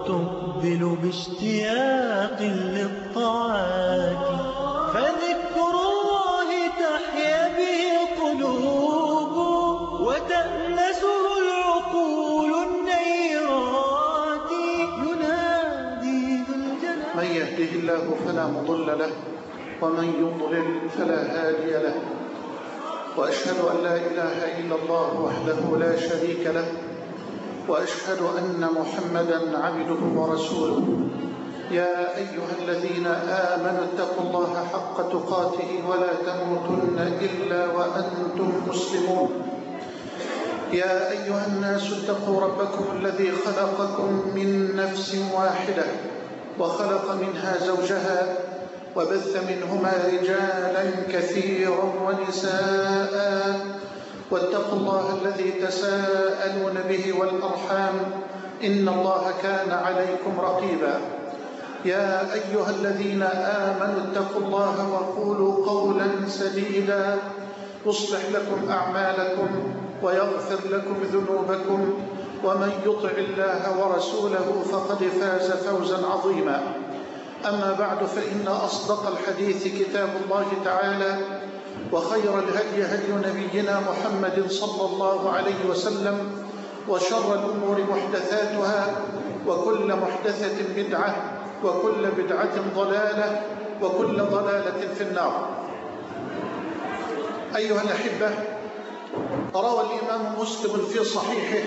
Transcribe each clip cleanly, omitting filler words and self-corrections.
تقبل باشتياق للطاعات، فذكر الله تحيا به القلوب وتأنسه العقول النيرات. ينادي ذو الجلال. من يهده الله فلا مضل له ومن يضلل فلا هادي له، وأشهد أن لا إله إلا الله وحده لا شريك له، وأشهد أن محمدًا عبده ورسوله. يا أيها الذين آمنوا اتقوا الله حق تقاته ولا تموتن إلا وأنتم مسلمون. يا أيها الناس اتقوا ربكم الذي خلقكم من نفس واحدة وخلق منها زوجها وبث منهما رجالا كثيرا ونساء، واتقوا الله الذي تساءلون به والأرحام إن الله كان عليكم رقيبا. يا أيها الذين آمنوا اتقوا الله وقولوا قولا سديدا يصلح لكم أعمالكم ويغفر لكم ذنوبكم، ومن يطع الله ورسوله فقد فاز فوزا عظيما. أما بعد، فإن أصدق الحديث كتاب الله تعالى، وخير الهدي هدي نبينا محمد صلى الله عليه وسلم، وشر الأمور محدثاتها، وكل محدثة بدعة، وكل بدعة ضلالة، وكل ضلالة في النار. أيها الأحبة، روى الإمام مسلم في صحيحه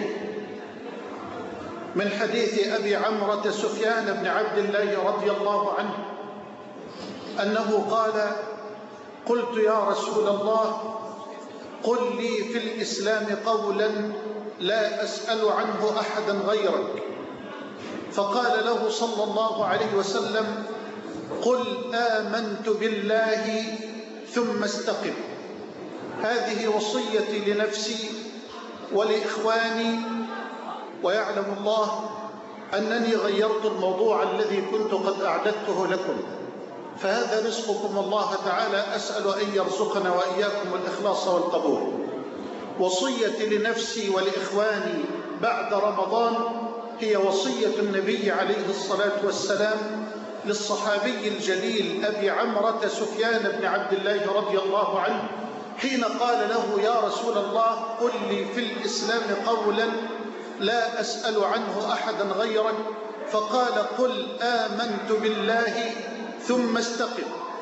من حديث أبي عمرة سفيان بن عبد الله رضي الله عنه أنه قال: قلت يا رسول الله، قل لي في الإسلام قولا لا أسأل عنه أحدا غيرك. فقال له صلى الله عليه وسلم: قل آمنت بالله ثم استقم. هذه وصيتي لنفسي ولإخواني، ويعلم الله أنني غيرت الموضوع الذي كنت قد أعددته لكم، فهذا رزقكم الله تعالى، أسأل أن يرزقنا وإياكم الإخلاص والقبول. وصيتي لنفسي ولإخواني بعد رمضان هي وصية النبي عليه الصلاة والسلام للصحابي الجليل أبي عمرة سفيان بن عبد الله رضي الله عنه، حين قال له: يا رسول الله، قل لي في الإسلام قولا لا أسأل عنه أحدا غيرك. فقال: قل آمنت بالله ثم استقم.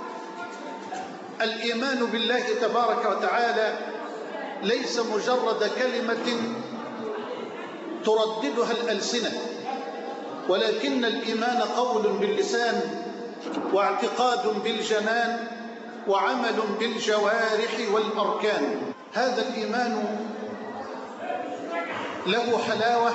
الإيمان بالله تبارك وتعالى ليس مجرد كلمة ترددها الألسنة، ولكن الإيمان قول باللسان، واعتقاد بالجنان، وعمل بالجوارح والأركان. هذا الإيمان له حلاوة،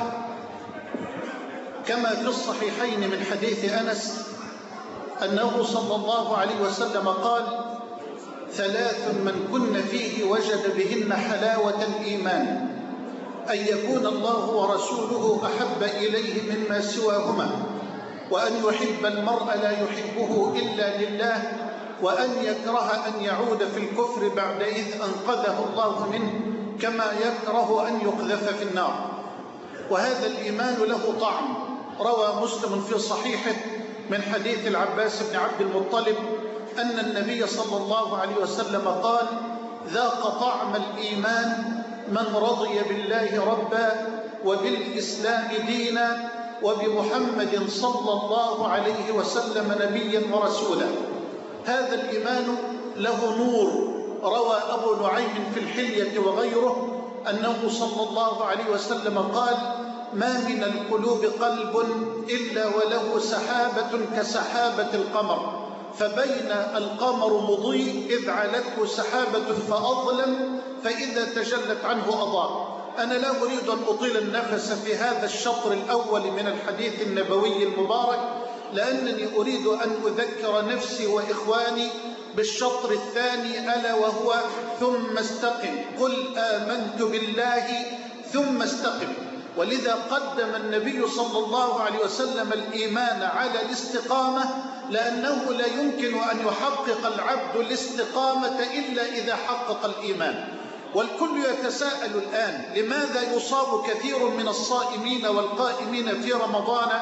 كما في الصحيحين من حديث أنس أنه صلى الله عليه وسلم قال: ثلاث من كن فيه وجد بهن حلاوة الإيمان: أن يكون الله ورسوله أحب إليه مما سواهما، وأن يحب المرء لا يحبه إلا لله، وأن يكره أن يعود في الكفر بعد إذ أنقذه الله منه، كما يكره أن يقذف في النار. وهذا الإيمان له طعم. روى مسلم في صحيحه من حديث العباس بن عبد المطلب أن النبي صلى الله عليه وسلم قال: ذاق طعم الإيمان من رضي بالله ربا، وبالإسلام دينا، وبمحمد صلى الله عليه وسلم نبيا ورسولا. هذا الإيمان له نور. روى أبو نعيم في الحلية وغيره أنه صلى الله عليه وسلم قال: ما من القلوب قلب إلا وله سحابة كسحابة القمر، فبين القمر مضيء إذ علته سحابة فأظلم، فإذا تجلت عنه أضاء. أنا لا أريد أن أطيل النفس في هذا الشطر الأول من الحديث النبوي المبارك، لأنني أريد أن أذكر نفسي وإخواني بالشطر الثاني، ألا وهو ثم استقم. قل آمنت بالله ثم استقم. ولذا قدم النبي صلى الله عليه وسلم الإيمان على الاستقامة، لأنه لا يمكن أن يحقق العبد الاستقامة إلا إذا حقق الإيمان. والكل يتساءل الآن: لماذا يصاب كثير من الصائمين والقائمين في رمضان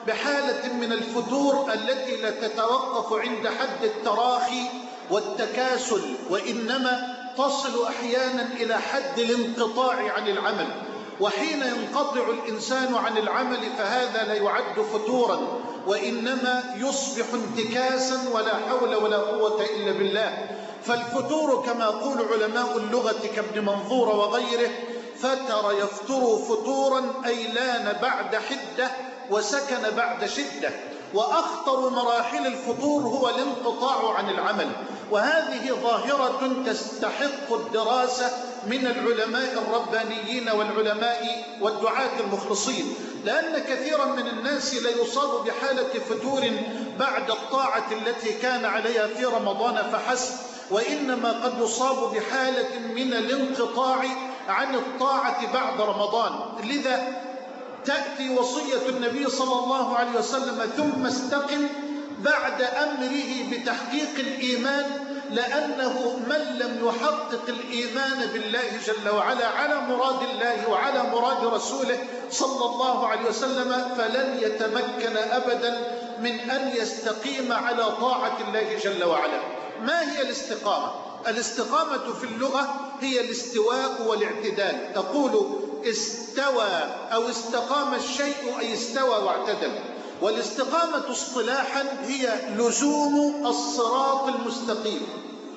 بحالة من الفتور التي لا تتوقف عند حد التراخي والتكاسل، وإنما تصل أحيانا إلى حد الانقطاع عن العمل. وحين ينقطع الإنسان عن العمل فهذا لا يعد فتورا، وإنما يصبح انتكاسا، ولا حول ولا قوة إلا بالله. فالفتور كما يقول علماء اللغة كابن منظور وغيره: فتر يفتر فتورا، أي لان بعد حدة وسكن بعد شدة. وأخطر مراحل الفتور هو الانقطاع عن العمل، وهذه ظاهرة تستحق الدراسة من العلماء الربانيين والعلماء والدعاة المخلصين، لأن كثيرا من الناس لا يصاب بحالة فتور بعد الطاعة التي كان عليها في رمضان فحسب، وإنما قد يصاب بحالة من الانقطاع عن الطاعة بعد رمضان. لذا تأتي وصية النبي صلى الله عليه وسلم: ثم استقم، بعد أمره بتحقيق الإيمان، لأنه من لم يحقق الإيمان بالله جل وعلا على مراد الله وعلى مراد رسوله صلى الله عليه وسلم فلن يتمكن أبدا من أن يستقيم على طاعة الله جل وعلا. ما هي الاستقامة؟ الاستقامة في اللغة هي الاستواء والاعتدال. تقول استوى أو استقام الشيء، أي استوى واعتدل. والاستقامة اصطلاحا هي لزوم الصراط المستقيم،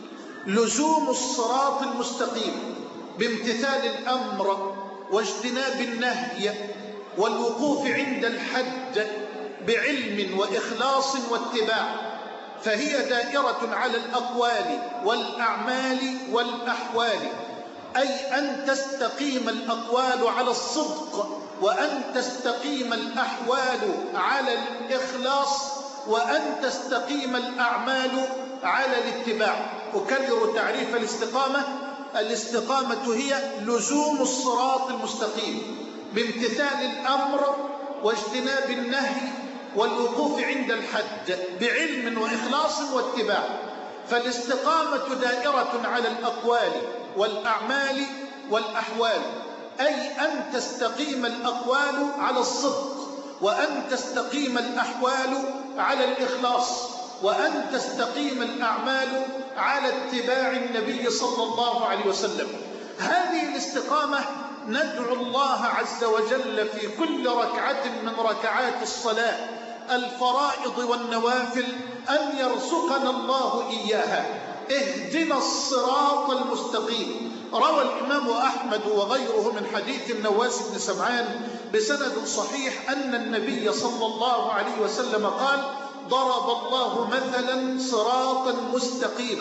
لزوم الصراط المستقيم بامتثال الأمر واجتناب النهي والوقوف عند الحد بعلم وإخلاص واتباع. فهي دائرة على الأقوال والأعمال والأحوال، أي أن تستقيم الأقوال على الصدق، وأن تستقيم الأحوال على الإخلاص، وأن تستقيم الأعمال على الاتباع. أكرر تعريف الاستقامة: الاستقامة هي لزوم الصراط المستقيم بامتثال الأمر واجتناب النهي والوقوف عند الحد بعلم وإخلاص واتباع. فالاستقامة دائرة على الأقوال والأعمال والأحوال، أي أن تستقيم الأقوال على الصدق، وأن تستقيم الأحوال على الإخلاص، وأن تستقيم الأعمال على اتباع النبي صلى الله عليه وسلم. هذه الاستقامة ندعو الله عز وجل في كل ركعة من ركعات الصلاة، الفرائض والنوافل، أن يرزقنا الله إياها. اهدنا الصراط المستقيم. روى الإمام أحمد وغيره من حديث النواس بن سمعان بسند صحيح أن النبي صلى الله عليه وسلم قال: ضرب الله مثلا صراطا مستقيما،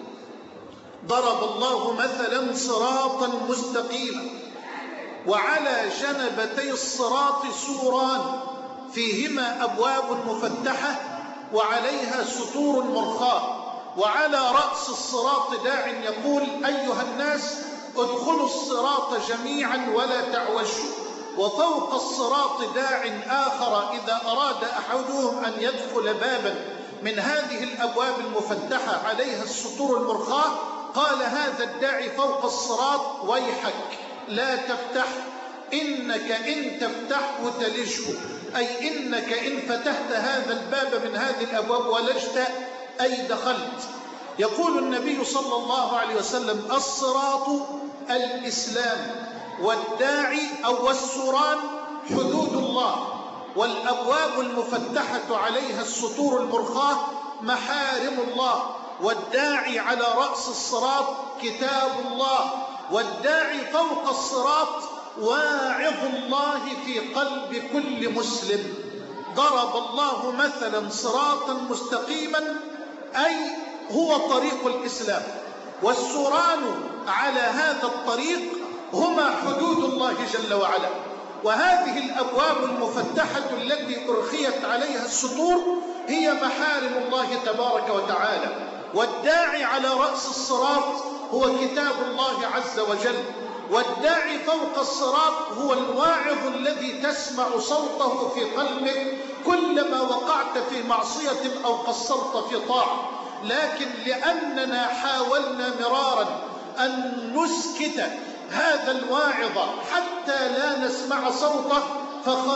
ضرب الله مثلا صراطا مستقيما، وعلى جنبتي الصراط سوران فيهما أبواب مفتحة وعليها ستور مرخاة، وعلى رأس الصراط داع يقول: أيها الناس ادخلوا الصراط جميعا ولا تعوجوا. وفوق الصراط داع آخر إذا أراد أحدهم أن يدخل بابا من هذه الأبواب المفتحة عليها السطور المرخاة قال هذا الداعي فوق الصراط: ويحك لا تفتح، إنك إن تفتحه تلجه، أي إنك إن فتحت هذا الباب من هذه الأبواب ولجت، أي دخلت. يقول النبي صلى الله عليه وسلم: الصراط الإسلام، والداعي أو السوران حدود الله، والأبواب المفتحة عليها السطور المرخاة محارم الله، والداعي على رأس الصراط كتاب الله، والداعي فوق الصراط واعظ الله في قلب كل مسلم. ضرب الله مثلا صراطا مستقيما، أي هو طريق الإسلام، والسوران على هذا الطريق هما حدود الله جل وعلا. وهذه الأبواب المفتحة التي أرخيت عليها السطور هي محارم الله تبارك وتعالى. والداعي على رأس الصراط هو كتاب الله عز وجل، والداعي فوق الصراط هو الواعظ الذي تسمع صوته في قلبك كلما وقعت في معصية أو قصرت في طاعة. لكن لأننا حاولنا مرارا أن نسكت هذا الواعظ حتى لا نسمع صوته، فخمدنا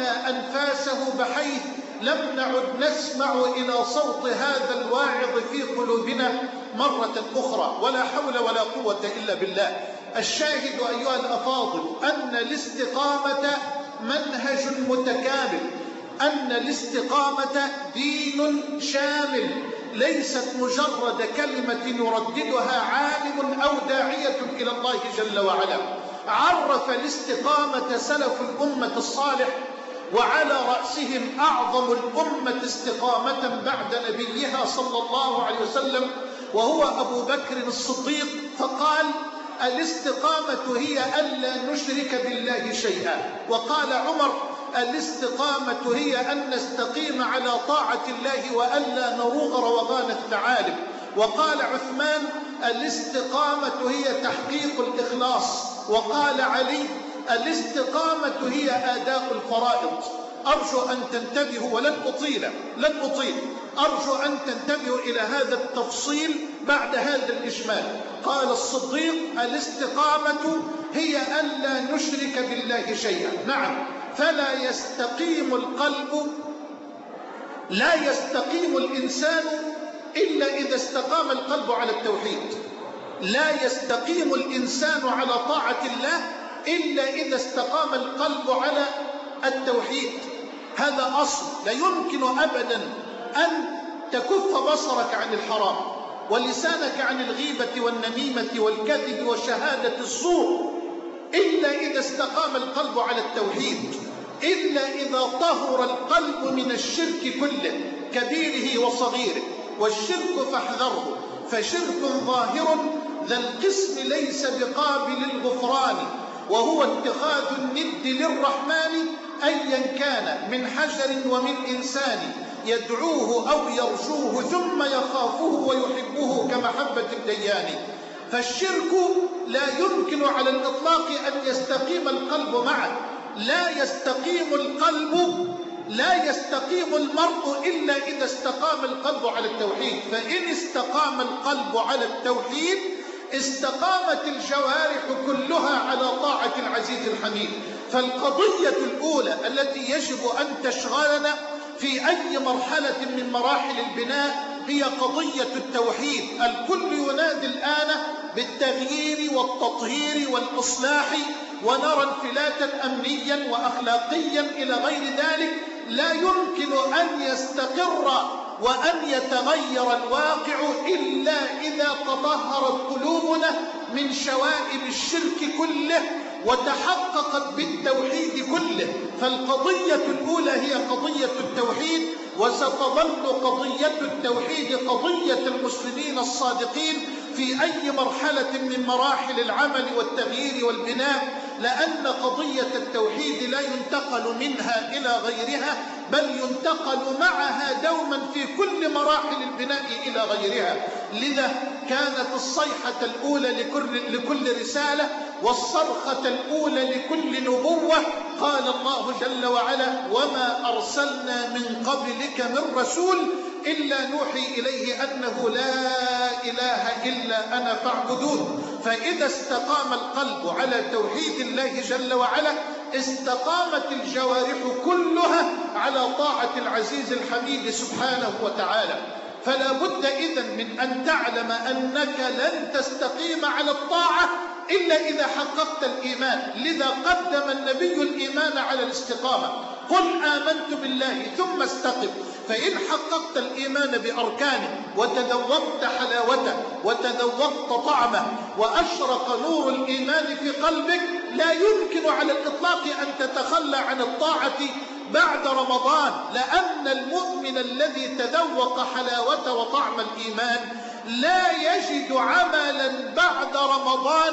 وألقينا أنفاسه بحيث لم نعد نسمع إلى صوت هذا الواعظ في قلوبنا مرة أخرى، ولا حول ولا قوة إلا بالله. الشاهد أيها الأفاضل أن الاستقامة منهج متكامل، أن الاستقامة دين شامل، ليست مجرد كلمة يرددها عالم أو داعية إلى الله جل وعلا. عرف الاستقامة سلف الأمة الصالح، وعلى رأسهم أعظم الأمة استقامة بعد نبيها صلى الله عليه وسلم وهو أبو بكر الصديق، فقال: الاستقامة هي ألا نشرك بالله شيئا. وقال عمر: الاستقامة هي أن نستقيم على طاعة الله وألا نروغ روغان الثعالب. وقال عثمان: الاستقامة هي تحقيق الإخلاص. وقال علي: الاستقامة هي أداء الفرائض. أرجو أن تنتبهوا، ولن أطيل، أرجو أن تنتبهوا إلى هذا التفصيل بعد هذا الإجمال. قال الصديق: الاستقامة هي ألا نشرك بالله شيئا. نعم، فلا يستقيم القلب، لا يستقيم الإنسان إلا إذا استقام القلب على التوحيد. لا يستقيم الإنسان على طاعة الله إلا إذا استقام القلب على التوحيد. هذا أصل، لا يمكن أبدا أن تكف بصرك عن الحرام ولسانك عن الغيبة والنميمة والكذب وشهادة الزور إلا إذا استقام القلب على التوحيد، إلا إذا طهر القلب من الشرك كله كبيره وصغيره. والشرك فاحذره، فشرك ظاهر ذا القسم ليس بقابل الغفران، وهو اتخاذ الند للرحمن أيا كان من حجر ومن إنسان، يدعوه أو يرجوه ثم يخافه ويحبه كمحبة الديان. فالشرك لا يمكن على الإطلاق أن يستقيم القلب معه. لا يستقيم المرء إلا إذا استقام القلب على التوحيد. فإن استقام القلب على التوحيد استقامت الجوارح كلها على طاعة العزيز الحميد. فالقضية الأولى التي يجب أن تشغلنا في أي مرحلة من مراحل البناء هي قضية التوحيد. الكل ينادي الآن بالتغيير والتطهير والإصلاح، ونرى انفلاتا أمنيا وأخلاقيا إلى غير ذلك. لا يمكن أن يستقر وأن يتغير الواقع إلا إذا تطهرت قلوبنا من شوائب الشرك كله وتحققت بالتوحيد كله. فالقضية الأولى هي قضية التوحيد، وستظل قضية التوحيد قضية المسلمين الصادقين في أي مرحلة من مراحل العمل والتغيير والبناء، لأن قضية التوحيد لا ينتقل منها إلى غيرها، بل ينتقل معها دوما في كل مراحل البناء إلى غيرها. لذا كانت الصيحة الأولى لكل رسالة، والصرخة الأولى لكل نبوة. قال الله جل وعلا: وما أرسلنا من قبلك من رسول إلا نوحي إليه أنه لا إله إلا أنا فاعبدون. فإذا استقام القلب على توحيد الله جل وعلا استقامت الجوارح كلها على طاعة العزيز الحميد سبحانه وتعالى. فلا بد إذن من أن تعلم أنك لن تستقيم على الطاعة إلا إذا حققت الإيمان. لذا قدم النبي الإيمان على الاستقامة. قل آمنت بالله ثم استقم. فإن حققت الإيمان بأركانه وتذوقت حلاوته وتذوقت طعمه وأشرق نور الإيمان في قلبك، لا يمكن على الإطلاق أن تتخلى عن الطاعة بعد رمضان، لأن المؤمن الذي تذوق حلاوة وطعم الإيمان لا يجد عملا بعد رمضان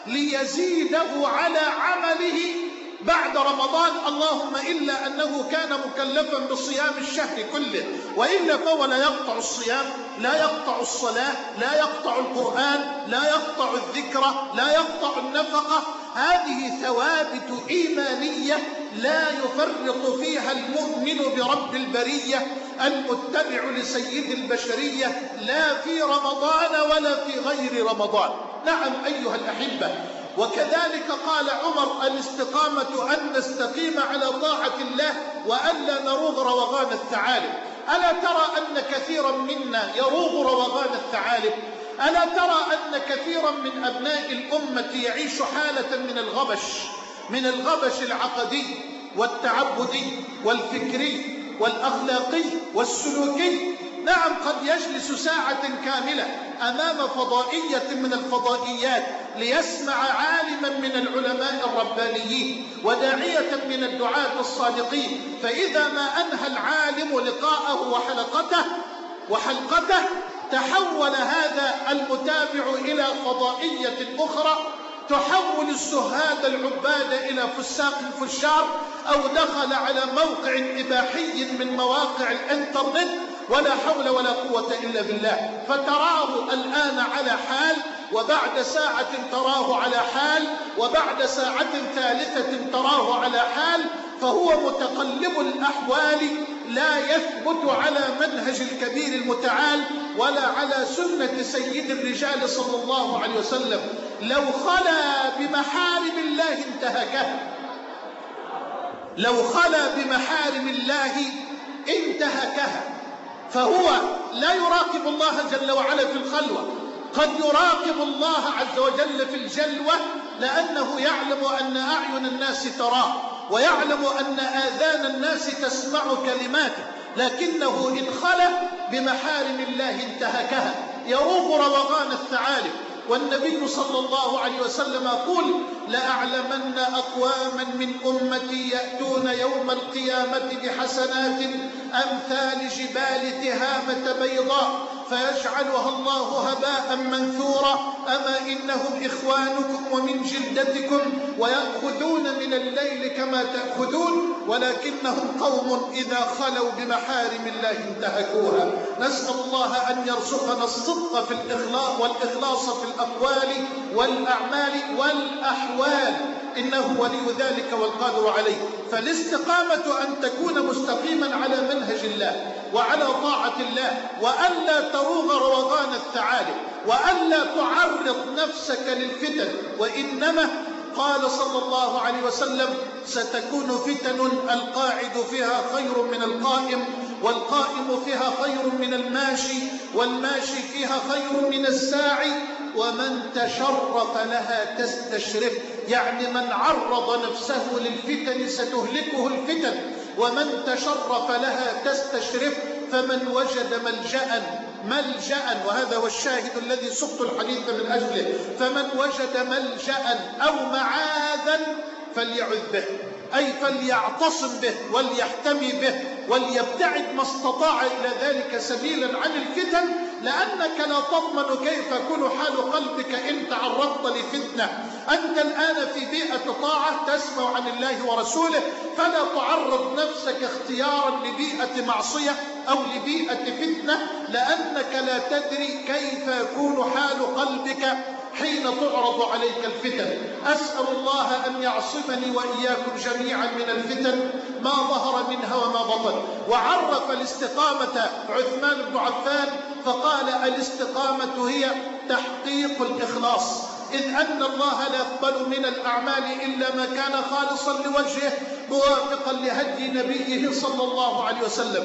ليزيده على عمله بعد رمضان، اللهم إلا أنه كان مكلفا بصيام الشهر كله، وإلا فهو لا يقطع الصيام، لا يقطع الصلاة، لا يقطع القرآن، لا يقطع الذكر، لا يقطع النفقة. هذه ثوابت إيمانية لا يفرط فيها المؤمن برب البرية المتبع لسيد البشرية، لا في رمضان ولا في غير رمضان. نعم أيها الأحبة، وكذلك قال عمر: الاستقامة أن نستقيم على طاعة الله وألا نروغ روغان الثعالب. ألا ترى أن كثيرا منا يروغ روغان الثعالب؟ ألا ترى أن كثيرا من أبناء الأمة يعيش حالة من الغبش العقدي والتعبدي والفكري والأخلاقي والسلوكي؟ نعم، قد يجلس ساعة كاملة أمام فضائية من الفضائيات ليسمع عالما من العلماء الربانيين وداعية من الدعاة الصادقين، فإذا ما أنهى العالم لقاءه وحلقته تحول هذا المتابع إلى فضائية أخرى تحول الزهاد العباد إلى فساق فشار، أو دخل على موقع إباحي من مواقع الإنترنت، ولا حول ولا قوة إلا بالله. فتراه الآن على حال، وبعد ساعة تراه على حال، وبعد ساعة ثالثة تراه على حال، فهو متقلب الأحوال، لا يثبت على منهج الكبير المتعال ولا على سنة سيد الرجال صلى الله عليه وسلم. لو خلا بمحارم الله انتهكها، لو خلا بمحارم الله انتهكها. فهو لا يراقب الله جل وعلا في الخلوة، قد يراقب الله عز وجل في الجلوة، لأنه يعلم أن أعين الناس تراه، ويعلم أن آذان الناس تسمع كلماته، لكنه إن خلا بمحارم الله انتهكها، يروغ روغان الثعالب. والنبي صلى الله عليه وسلم يقول: لأعلمن أقواما من أمتي يأتون يوم القيامة بحسنات أمثال جبال تهامة بيضاء فيجعلها الله هباء منثورا، أما إنهم إخوانكم ومن جلدتكم ويأخذون من الليل كما تأخذون، ولكنهم قوم إذا خلوا بمحارم الله انتهكوها. نسأل الله أن يرزقنا الصدق في والإخلاص في الأقوال والأعمال والأحوال، إنه ولي ذلك والقادر عليه. فالاستقامة أن تكون مستقيما على منهج الله وعلى طاعة الله، وألا تروغ روغان الثعالب، وألا تعرض نفسك للفتن. وإنما قال صلى الله عليه وسلم: ستكون فتن القاعد فيها خير من القائم، والقائم فيها خير من الماشي، والماشي فيها خير من الساعي، ومن تشرف لها تستشرف. يعني من عرض نفسه للفتن ستهلكه الفتن، ومن تشرف لها تستشرف. فمن وجد ملجأ، وهذا هو الشاهد الذي سقت الحديث من أجله، فمن وجد ملجأ أو معاذا فليعذ به، أي فليعتصم به وليحتمي به وليبتعد ما استطاع إلى ذلك سبيلا عن الفتن، لأنك لا تضمن كيف يكون حال قلبك إن تعرضت لفتنة. أنت الآن في بيئة طاعة تسمع عن الله ورسوله، فلا تعرض نفسك اختيارا لبيئة معصية أو لبيئة فتنة، لأنك لا تدري كيف يكون حال قلبك حين تعرض عليك الفتن. أسأل الله أن يعصمني وإياكم جميعا من الفتن ما ظهر منها وما بطن. وعرف الاستقامة عثمان بن عفان فقال: الاستقامة هي تحقيق الإخلاص، إذ أن الله لا يقبل من الأعمال إلا ما كان خالصا لوجهه موافقا لهدي نبيه صلى الله عليه وسلم.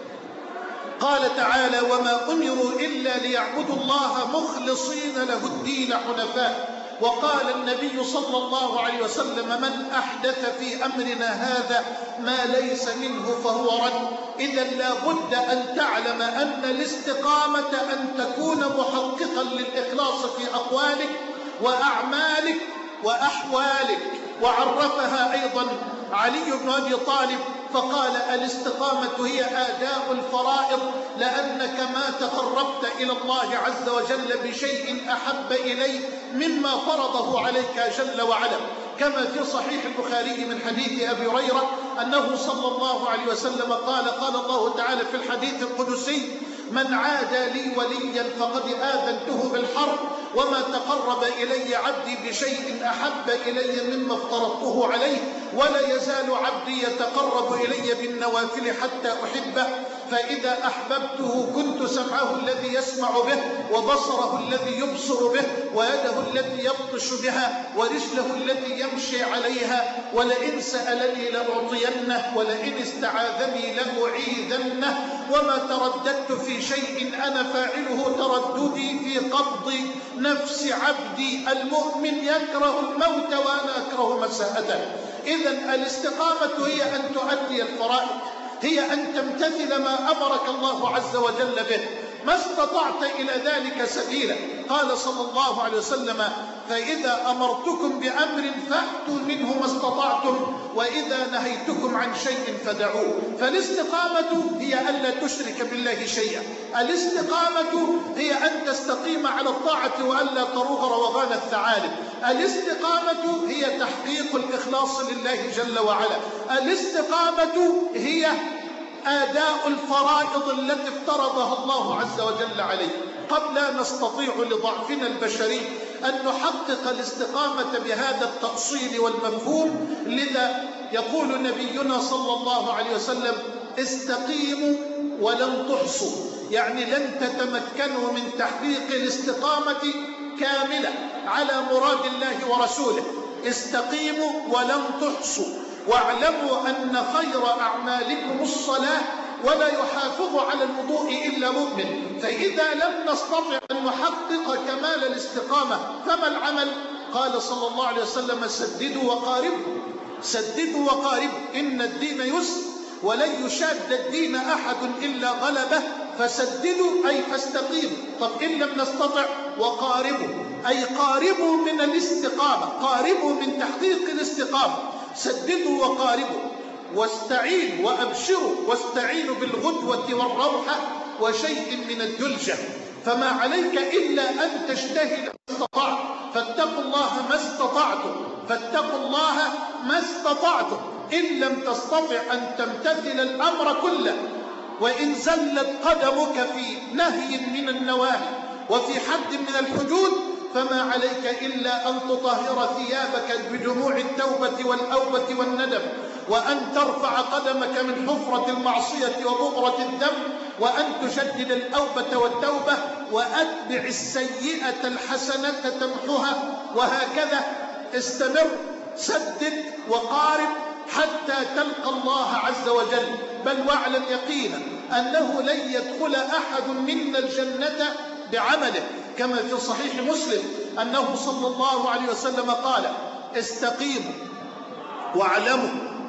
قال تعالى: وما أمروا إلا ليعبدوا الله مخلصين له الدين حنفاء. وقال النبي صلى الله عليه وسلم: من أحدث في أمرنا هذا ما ليس منه فهو رد. إذا لا بد أن تعلم أن الاستقامة أن تكون محققا للإخلاص في أقوالك وأعمالك وأحوالك. وعرفها أيضا علي بن أبي طالب فقال: الاستقامة هي آداء الفرائض، لأنك ما تقربت إلى الله عز وجل بشيء أحب إليه مما فرضه عليك جل وعلا، كما في صحيح البخاري من حديث أبي هريرة أنه صلى الله عليه وسلم قال: قال الله تعالى في الحديث القدسي: من عادى لي وليا فقد آذنته بالحرب وما تقرب إلي عبدي بشيء أحب إلي مما افترضته عليه، ولا يزال عبدي يتقرب إلي بالنوافل حتى أحبه، فإذا أحببته كنت سمعه الذي يسمع به، وبصره الذي يبصر به، ويده التي يبطش بها، ورجله التي يمشي عليها، ولئن سألني لأعطينه، ولئن استعاذني لأعيذنه. وما ترددت في شيء أنا فاعله ترددي في قبض نفس عبدي المؤمن يكره الموت وأنا أكره مساءته. إذن الاستقامة هي أن تؤدي الفرائض، هي أن تمتثل ما أمرك الله عز وجل به، ما استطعت إلى ذلك سبيلا. قال صلى الله عليه وسلم: فإذا أمرتكم بأمر فأتوا منه ما استطعتم، وإذا نهيتكم عن شيء فدعوه. فالاستقامة هي ألا تشرك بالله شيئا، الاستقامة هي أن تستقيم على الطاعة وألا تروغ روغان الثعالب، الاستقامة هي تحقيق الإخلاص لله جل وعلا، الاستقامة هي آداء الفرائض التي افترضها الله عز وجل عليه. قد لا نستطيع لضعفنا البشري أن نحقق الاستقامة بهذا التأصيل والمفهوم، لذا يقول نبينا صلى الله عليه وسلم: استقيموا ولن تحصوا، يعني لن تتمكنوا من تحقيق الاستقامة كاملة على مراد الله ورسوله. استقيموا ولن تحصوا، واعلموا أن خير أعمالكم الصلاة، ولا يحافظ على الوضوء إلا مؤمن. فإذا لم نستطع أن نحقق كمال الاستقامة فما العمل؟ قال صلى الله عليه وسلم: سددوا وقاربوا، سددوا وقاربوا، إن الدين يسر ولن يشاد الدين أحد إلا غلبه، فسددوا أي فاستقيموا. طب إن لم نستطع وقاربوا، أي قاربوا من الاستقامة، قاربوا من تحقيق الاستقامة. سددوا وقاربوا، واستعينوا وأبشروا، واستعينوا بالغدوة والروحة وشيء من الدلجة. فما عليك إلا أن تجتهد ما استطعت، فاتقوا الله ما استطعتم، فاتقوا الله ما استطعتم. إن لم تستطع أن تمتثل الأمر كله، وإن زلت قدمك في نهي من النواهي وفي حد من الحدود، فما عليك إلا أن تطهر ثيابك بدموع التوبة والأوبة والندم، وأن ترفع قدمك من حفرة المعصية وبؤرة الذنب، وأن تشدد الأوبة والتوبة، وأتبع السيئة الحسنة تمحها، وهكذا استمر، سدد وقارب حتى تلقى الله عز وجل. بل واعلم يقينا أنه لن يدخل أحد منا الجنة بعمله، كما في صحيح مسلم أنه صلى الله عليه وسلم قال: استقيموا واعلموا،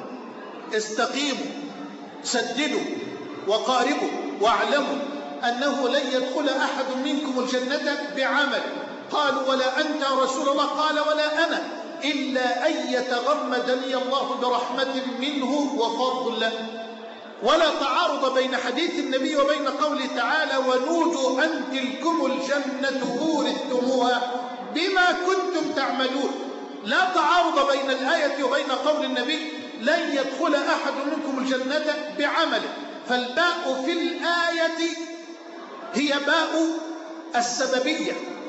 استقيموا سددوا وقاربوا واعلموا أنه لن يدخل أحد منكم الجنة بعمل. قالوا: ولا أنت يا رسول الله؟ قال: ولا أنا، إلا أن يتغمدني الله برحمة منه وفضل. ولا تعارض بين حديث النبي وبين قوله تعالى: ونودوا أن تلكم الجنة أورثتموها بما كنتم تعملون. لا تعارض بين الآية وبين قول النبي: لن يدخل أحد منكم الجنة بعمله. فالباء في الآية هي باء السببية،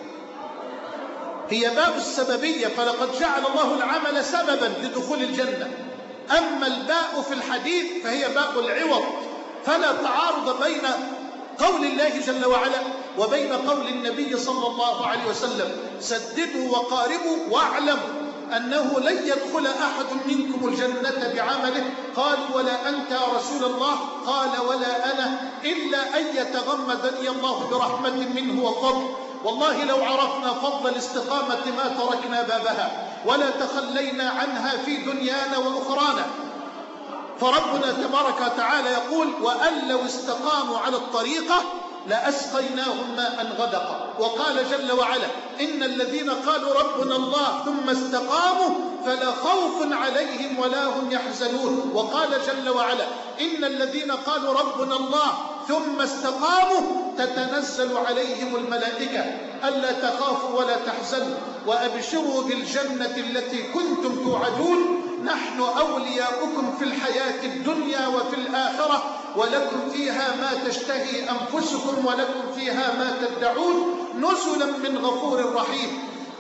هي باء السببية، فلقد جعل الله العمل سببا لدخول الجنة. أما الباء في الحديث فهي باء العوض، فلا تعارض بين قول الله جل وعلا وبين قول النبي صلى الله عليه وسلم: سددوا وقاربوا واعلموا أنه لن يدخل أحد منكم الجنة بعمله. قالوا: ولا أنت يا رسول الله؟ قال: ولا أنا، إلا أن يتغمدني الله برحمة منه وفضل. والله لو عرفنا فضل الاستقامة ما تركنا بابها ولا تخلينا عنها في دنيانا وأخرانا. فربنا تبارك وتعالى يقول: وأن لو استقاموا على الطريقة لأسقيناهم ماء غدقا. وقال جل وعلا: إن الذين قالوا ربنا الله ثم استقاموا فلا خوف عليهم ولا هم يحزنون. وقال جل وعلا: إن الذين قالوا ربنا الله ثم استقاموا تتنزل عليهم الملائكة ألا تخافوا ولا تحزنوا وأبشروا بالجنة التي كنتم توعدون، نحن أولياؤكم في الحياة الدنيا وفي الآخرة ولكم فيها ما تشتهي أنفسكم ولكم فيها ما تدعون نزلا من غفور رحيم.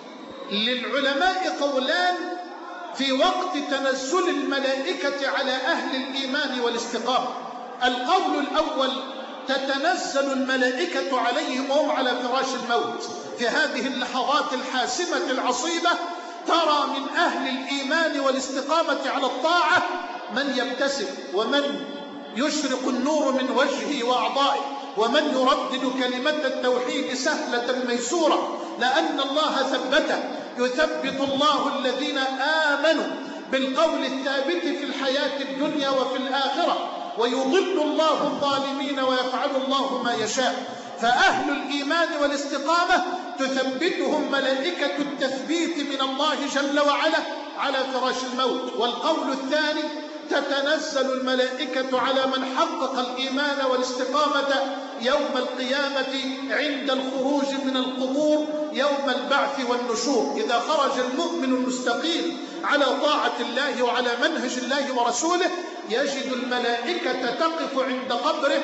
للعلماء قولان في وقت تنزل الملائكة على أهل الإيمان والاستقامة. القول الأول: تتنزل الملائكة عليهم وهم على فراش الموت. في هذه اللحظات الحاسمة العصيبة ترى من أهل الإيمان والاستقامة على الطاعة من يبتسم، ومن يشرق النور من وجهه وأعضائه، ومن يردد كلمة التوحيد سهلة ميسورة، لأن الله ثبته. يثبت الله الذين آمنوا بالقول الثابت في الحياة الدنيا وفي الآخرة، ويضل الله الظالمين ويفعل الله ما يشاء. فأهل الإيمان والاستقامة تثبتهم ملائكة التثبيت من الله جل وعلا على فراش الموت. والقول الثاني: تتنزل الملائكة على من حقق الإيمان والاستقامة يوم القيامة عند الخروج من القبور يوم البعث والنشور. إذا خرج المؤمن المستقيم على طاعة الله وعلى منهج الله ورسوله يجد الملائكة تقف عند قبره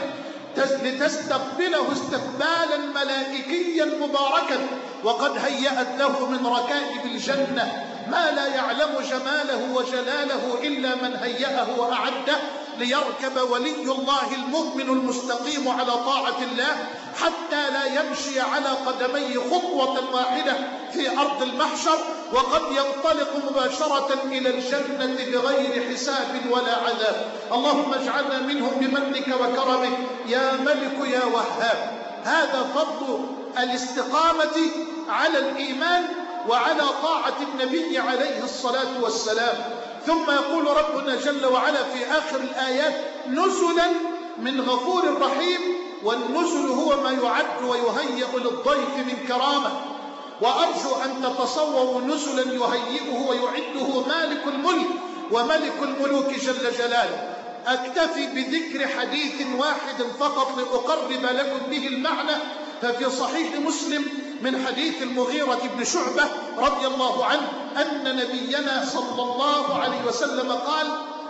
لتستقبله استقبالا ملائكيا مباركا، وقد هيأت له من ركائب الجنة ما لا يعلم جماله وجلاله إلا من هيأه وأعده ليركب ولي الله المؤمن المستقيم على طاعة الله حتى لا يمشي على قدميه خطوة واحدة في أرض المحشر، وقد ينطلق مباشرة إلى الجنة بغير حساب ولا عذاب. اللهم اجعلنا منهم بمنك وكرمك يا ملك يا وهاب. هذا فضل الاستقامة على الإيمان وعلى طاعة النبي عليه الصلاة والسلام. ثم يقول ربنا جل وعلا في آخر الآيات: نزلا من غفور رحيم. والنزل هو ما يعد ويهيئ للضيف من كرامة. وأرجو أن تتصوروا نزلا يهيئه ويعده مالك الملك وملك الملوك جل جلاله. أكتفي بذكر حديث واحد فقط لأقرب لكم به المعنى. ففي صحيح مسلم من حديث المغيرة بن شعبة رضي الله عنه أن نبينا صلى الله عليه وسلم قال: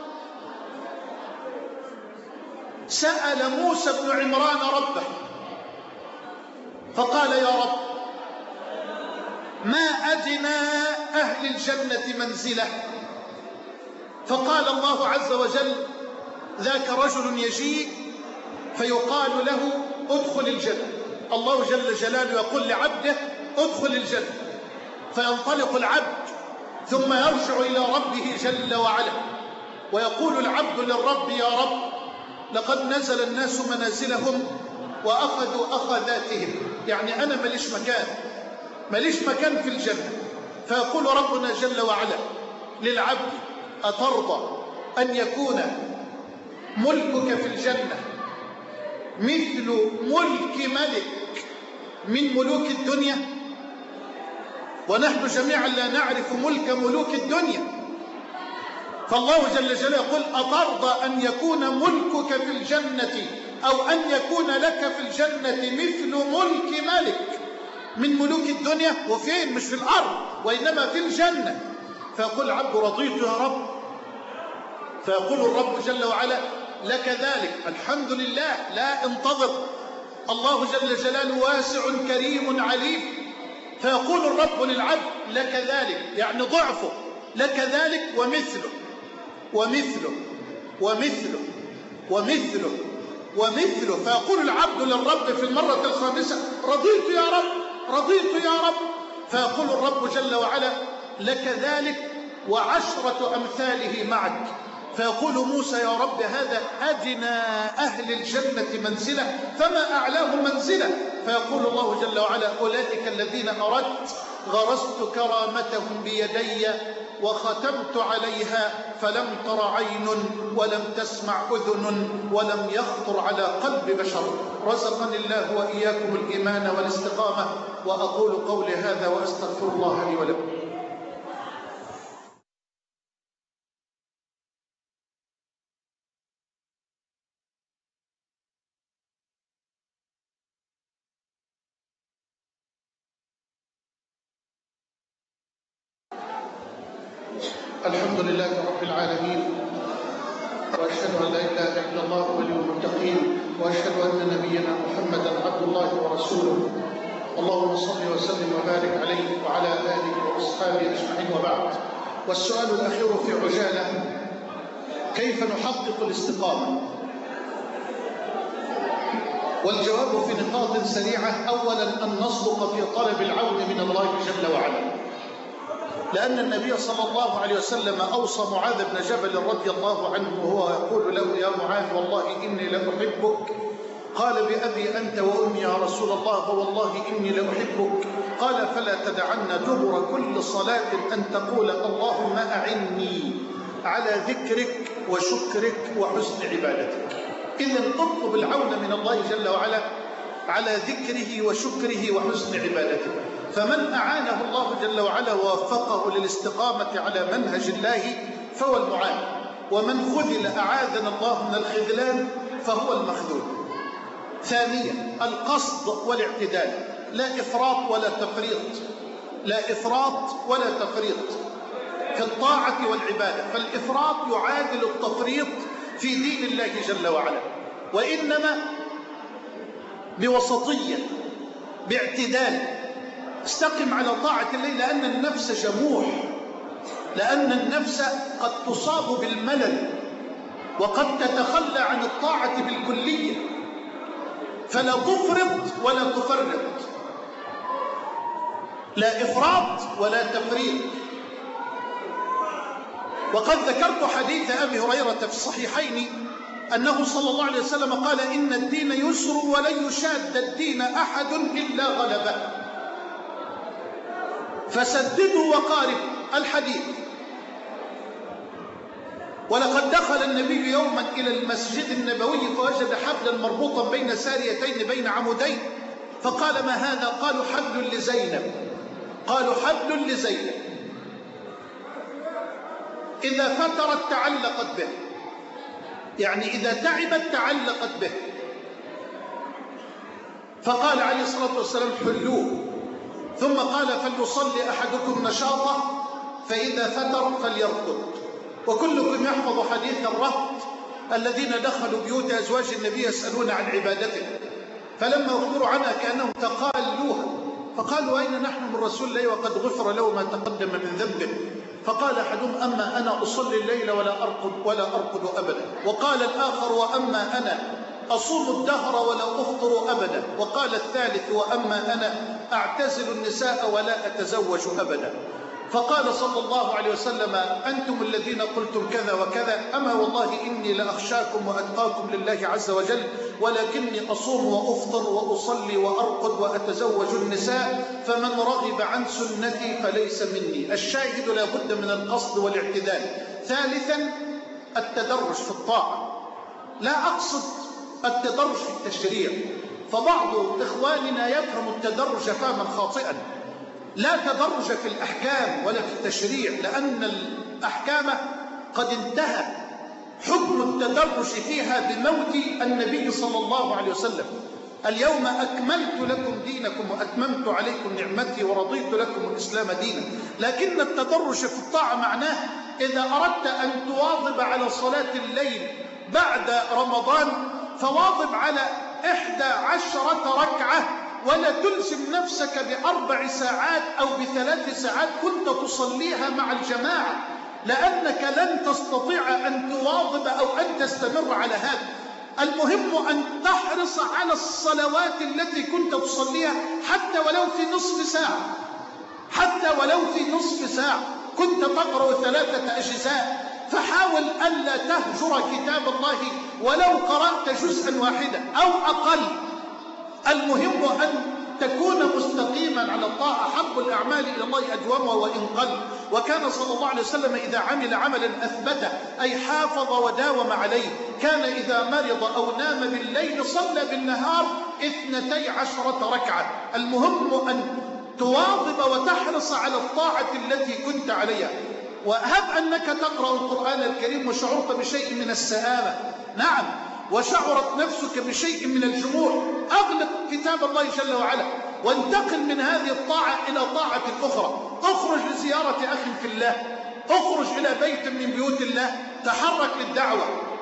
سأل موسى بن عمران ربه فقال: يا رب، ما أدنى أهل الجنة منزلة؟ فقال الله عز وجل: ذاك رجل يجيء فيقال له: ادخل الجنة. الله جل جلاله يقول لعبده: ادخل الجنة، فينطلق العبد ثم يرجع إلى ربه جل وعلا، ويقول العبد للرب: يا رب، لقد نزل الناس منازلهم وأخذوا أخذاتهم، يعني أنا ماليش مكان في الجنة. فيقول ربنا جل وعلا للعبد: أترضى أن يكون ملكك في الجنة مثل ملك ملك من ملوك الدنيا؟ ونحن جميعا لا نعرف ملك ملوك الدنيا. فالله جل جلاله يقول: أترضى أن يكون ملكك في الجنة أو أن يكون لك في الجنة مثل ملك ملك من ملوك الدنيا؟ وفين؟ مش في الأرض وإنما في الجنة. فيقول العبد: رضيت يا رب. فيقول الرب جل وعلا: لك ذلك. الحمد لله، لا انتظر، الله جل جلاله واسع كريم عليم. فيقول الرب للعبد: لك ذلك، يعني ضعفه، لك ذلك ومثله ومثله ومثله ومثله ومثله. فيقول العبد للرب في المرة الخامسة: رضيت يا رب، رضيت يا رب. فيقول الرب جل وعلا: لك ذلك وعشرة أمثاله معك. فيقول موسى: يا رب، هذا أدنى أهل الجنة منزلة، فما أعلاه منزلة؟ فيقول الله جل وعلا: أولئك الذين أردت غرست كرامتهم بيدي وختمت عليها فلم تر عين ولم تسمع أذن ولم يخطر على قلب بشر. رزقني الله وإياكم الإيمان والاستقامة. وأقول قولي هذا وأستغفر الله لي ولكم. الحمد لله رب العالمين، وأشهد أن لا إله إلا الله ولي المتقين، وأشهد أن نبينا محمدا عبد الله ورسوله. اللهم صل وسلم وبارك عليه وعلى آله وأصحابه أجمعين، وبعد. والسؤال الأخير في عجالة: كيف نحقق الاستقامة؟ والجواب في نقاط سريعة. أولا، أن نصدق في طلب العون من الله جل وعلا، لأن النبي صلى الله عليه وسلم أوصى معاذ بن جبل رضي الله عنه وهو يقول له: يا معاذ والله إني لأحبك. قال: بأبي أنت وأمي يا رسول الله، والله إني لأحبك. قال: فلا تدعن دبر كل صلاة أن تقول: اللهم أعني على ذكرك وشكرك وحسن عبادتك. إذن اطلب العون من الله جل وعلا على ذكره وشكره وحسن عبادته. فمن أعانه الله جل وعلا ووفقه للاستقامة على منهج الله فهو المعان، ومن خذل أعاذنا الله من الخذلان فهو المخذول. ثانيا، القصد والاعتدال، لا إفراط ولا تفريط، لا إفراط ولا تفريط في الطاعة والعبادة، فالإفراط يعادل التفريط في دين الله جل وعلا، وإنما بوسطية باعتدال. استقم على طاعة الله، لأن النفس جموح، لأن النفس قد تصاب بالملل وقد تتخلى عن الطاعة بالكلية، فلا تفرط ولا تفرط، لا إفراط ولا تفريط. وقد ذكرت حديث أبي هريرة في الصحيحين أنه صلى الله عليه وسلم قال: إن الدين يسر ولن يشاد الدين أحد إلا غلبه، فسددوا وقاربوا. الحديث. ولقد دخل النبي يوما إلى المسجد النبوي فوجد حبلا مربوطا بين ساريتين بين عمودين، فقال: ما هذا؟ قالوا: حبل لزينب. قالوا: حبل لزينب، إذا فترت تعلقت به، يعني إذا تعبت تعلقت به. فقال عليه الصلاة والسلام: حلوه. ثم قال: فليصلي أحدكم نشاطه، فإذا فتر فليرقد. وكلكم يحفظ حديث الرهط الذين دخلوا بيوت أزواج النبي يسألون عن عبادته، فلما أخبروا عنها كأنهم تقالوها، فقالوا: أين نحن من رسول الله وقد غفر له ما تقدم من ذنبه؟ فقال أحدهم: أما أنا أصلي الليل ولا أرقد أبدا. وقال الآخر: وأما أنا أصوم الدهر ولا أفطر أبدا. وقال الثالث: وأما أنا أعتزل النساء ولا أتزوج أبدا. فقال صلى الله عليه وسلم: أنتم الذين قلتم كذا وكذا، أما والله إني لأخشاكم وأتقاكم لله عز وجل، ولكني أصوم وأفطر وأصلي وأرقد وأتزوج النساء، فمن رغب عن سنتي فليس مني. الشاهد لا بد من القصد والاعتدال. ثالثا، التدرج في الطاعة. لا أقصد التدرج في التشريع، فبعض إخواننا يفهم التدرج فهما خاطئا. لا تدرج في الأحكام ولا في التشريع، لأن الأحكام قد انتهى حكم التدرج فيها بموت النبي صلى الله عليه وسلم: اليوم أكملت لكم دينكم وأتممت عليكم نعمتي ورضيت لكم الإسلام دينا. لكن التدرج في الطاعة معناه إذا أردت أن تواظب على صلاة الليل بعد رمضان فواظب على 11 ركعة، ولا تلزم نفسك ب4 ساعات أو ب3 ساعات كنت تصليها مع الجماعة، لأنك لن تستطيع أن تواظب أو أن تستمر على هذا. المهم أن تحرص على الصلوات التي كنت تصليها حتى ولو في نصف ساعة، حتى ولو في نصف ساعة كنت تقرأ 3 أجزاء، فحاول ألا تهجر كتاب الله ولو قرأت جزءا واحدا أو أقل. المهم أن تكون مستقيما على الطاعة. أحب الأعمال إلى الله أدومها وإن قل. وكان صلى الله عليه وسلم إذا عمل عملا أثبته، أي حافظ وداوم عليه. كان إذا مرض أو نام بالليل صلى بالنهار 12 ركعة. المهم أن تواظب وتحرص على الطاعة التي كنت عليها. وهب أنك تقرأ القرآن الكريم وشعرت بشيء من السآمة، نعم، وشعرت نفسك بشيء من الجموع، أغلق كتاب الله جل وعلا وانتقل من هذه الطاعة إلى طاعة أخرى. اخرج لزيارة أخ في الله، اخرج إلى بيت من بيوت الله، تحرك للدعوة،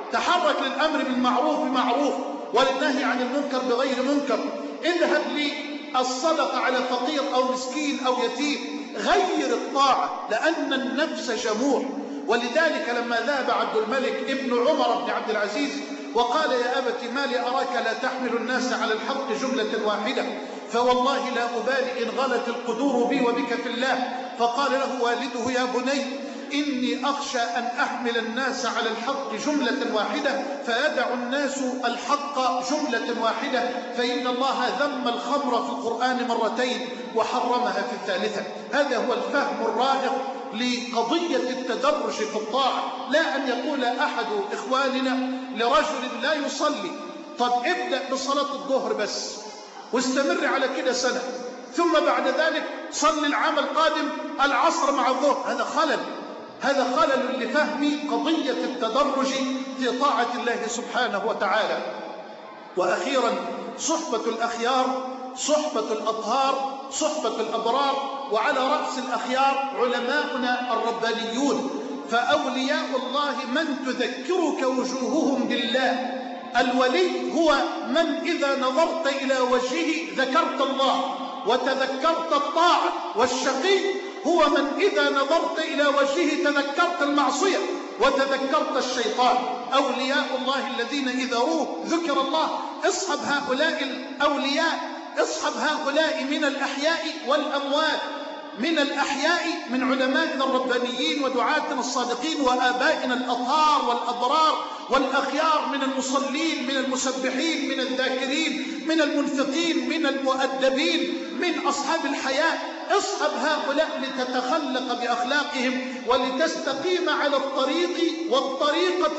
تحرك للأمر بالمعروف بمعروف وللنهي عن المنكر بغير منكر. اذهب للصدقة على فقير أو مسكين أو يتيم. غير الطاعة لأن النفس جموع. ولذلك لما ذهب عبد الملك ابن عمر بن عبد العزيز وقال يا أبت ما لي أراك لا تحمل الناس على الحق جملة واحدة فوالله لا أبالي إن غلت القدور بي وبك في الله. فقال له والده يا بني إني أخشى أن أحمل الناس على الحق جملة واحدة فيدع الناس الحق جملة واحدة فإن الله ذم الخمر في القرآن مرتين وحرمها في الثالثة. هذا هو الفهم الرائع لقضية التدرج في الطاعة. لا أن يقول أحد إخواننا لرجل لا يصلي طب ابدأ بصلاة الظهر بس واستمر على كده سنة ثم بعد ذلك صلي العام القادم العصر مع الظهر. هذا خلل لفهم قضية التدرج في طاعة الله سبحانه وتعالى. وأخيرا صحبة الأخيار، صحبة الأطهار، صحبة الأبرار. وعلى رأس الأخيار علماؤنا الربانيون. فأولياء الله من تذكرك وجوههم بالله. الولي هو من إذا نظرت إلى وجهه ذكرت الله وتذكرت الطاعة. والشقي هو من إذا نظرت إلى وجهه تذكرت المعصية وتذكرت الشيطان. أولياء الله الذين إذا روه ذكر الله. اصحب هؤلاء الأولياء، اصحب هؤلاء من الأحياء والأموات، من الأحياء من علمائنا الربانيين ودعاتنا الصادقين وآبائنا الأطهار والأبرار والأخيار من المصلين من المسبحين من الذاكرين من المنفقين من المؤدبين من أصحاب الحياء. اصحب هؤلاء لتتخلق بأخلاقهم ولتستقيم على الطريق والطريقة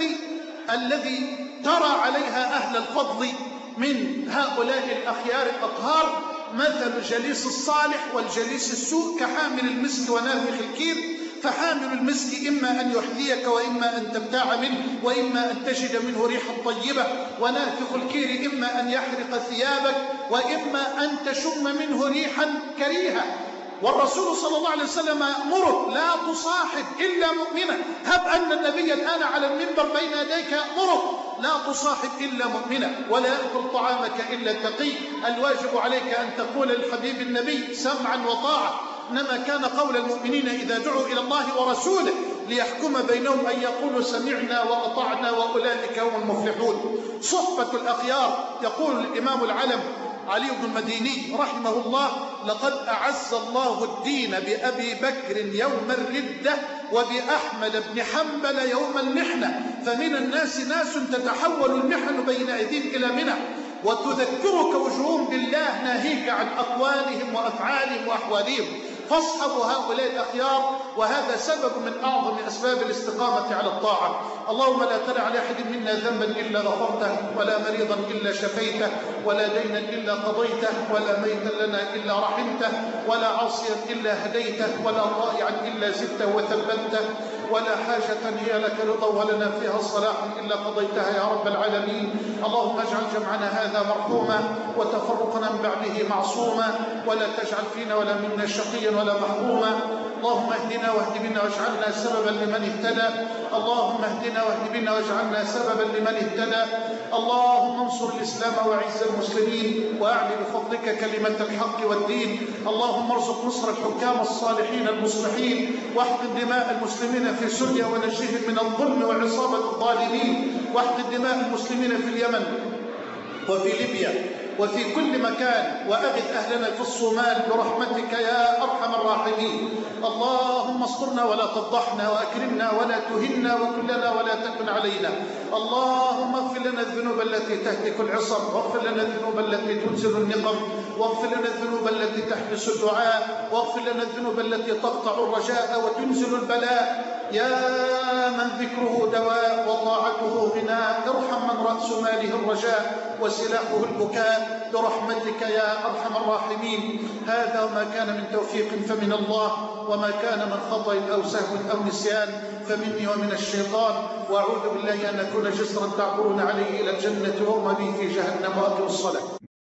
الذي ترى عليها أهل الفضل من هؤلاء الأخيار الأطهار. مثل جليس الصالح والجليس السوء كحامل المسك ونافخ الكير. فحامل المسك إما أن يحذيك وإما أن تبتاع منه وإما أن تجد منه ريحا طيبة، ونافخ الكير إما أن يحرق ثيابك وإما أن تشم منه ريحا كريهة. والرسول صلى الله عليه وسلم يأمرك لا تصاحب إلا مؤمنا. هب أن النبي الآن على المنبر بين يديك يأمرك لا تصاحب إلا مؤمنا ولا يأكل طعامك إلا تقي. الواجب عليك أن تقول للحبيب النبي سمعا وطاعة. إنما كان قول المؤمنين إذا دعوا إلى الله ورسوله ليحكم بينهم أن يقولوا سمعنا وأطعنا وأولئك هم المفلحون. صحبة الأخيار. يقول الإمام العلم علي بن المديني رحمه الله لقد أعز الله الدين بأبي بكر يوم الردة وبأحمد بن حنبل يوم المحنة. فمن الناس ناس تتحول المحن بين أيديهم إلى منى وتذكرك وجوههم بالله ناهيك عن أقوالهم وأفعالهم وأحوالهم. فاصحبوا هؤلاء الأخيار. وهذا سبب من أعظم أسباب الاستقامة على الطاعة. اللهم لا تدع لأحد منا ذنبا إلا غفرته ولا مريضا إلا شفيته ولا دينا إلا قضيته ولا ميتا لنا إلا رحمته ولا عاصيا إلا هديته ولا ضائعا إلا زدته وثبته ولا حاجة هي لك رضا ولنا فيها صلاح إلا قضيتها يا رب العالمين. اللهم اجعل جمعنا هذا مرحوما وتفرقنا من بعده معصوما ولا تجعل فينا ولا منا شقيا ولا محروما. اللهم اهدنا واهد بنا واجعلنا سببا لمن اهتدى. اللهم اهدنا واهد بنا واجعلنا سببا لمن اهتدى. اللهم انصر الإسلام وأعز المسلمين وأعل بفضلك كلمة الحق والدين. اللهم ارزق مصر الحكام الصالحين المصلحين واحقن دماء المسلمين في سوريا ونجهم من الظلم وعصابة الظالمين. واحقن دماء المسلمين في اليمن وفي ليبيا وفي كل مكان وأغث أهلنا في الصومال برحمتك يا أرحم الراحمين. اللهم استرنا ولا تفضحنا وأكرمنا ولا تهنا وكلنا ولا تكن علينا. اللهم اغفر لنا الذنوب التي تهتك العصم واغفر لنا الذنوب التي تنزل النقم واغفر لنا الذنوب التي تحبس الدعاء واغفر لنا الذنوب التي تقطع الرجاء وتنزل البلاء. يا من ذكره دواء وطاعته غناء ارحم من رأس ماله الرجاء وسلاحه البكاء برحمتك يا أرحم الراحمين. هذا ما كان من توفيق فمن الله وما كان من خطأ أو سهو أو نسيان فمني ومن الشيطان. وأعوذ بالله أن أكون جسرا تعبرون عليه إلى الجنة وهم بي في جهنم. وأقم الصلاة.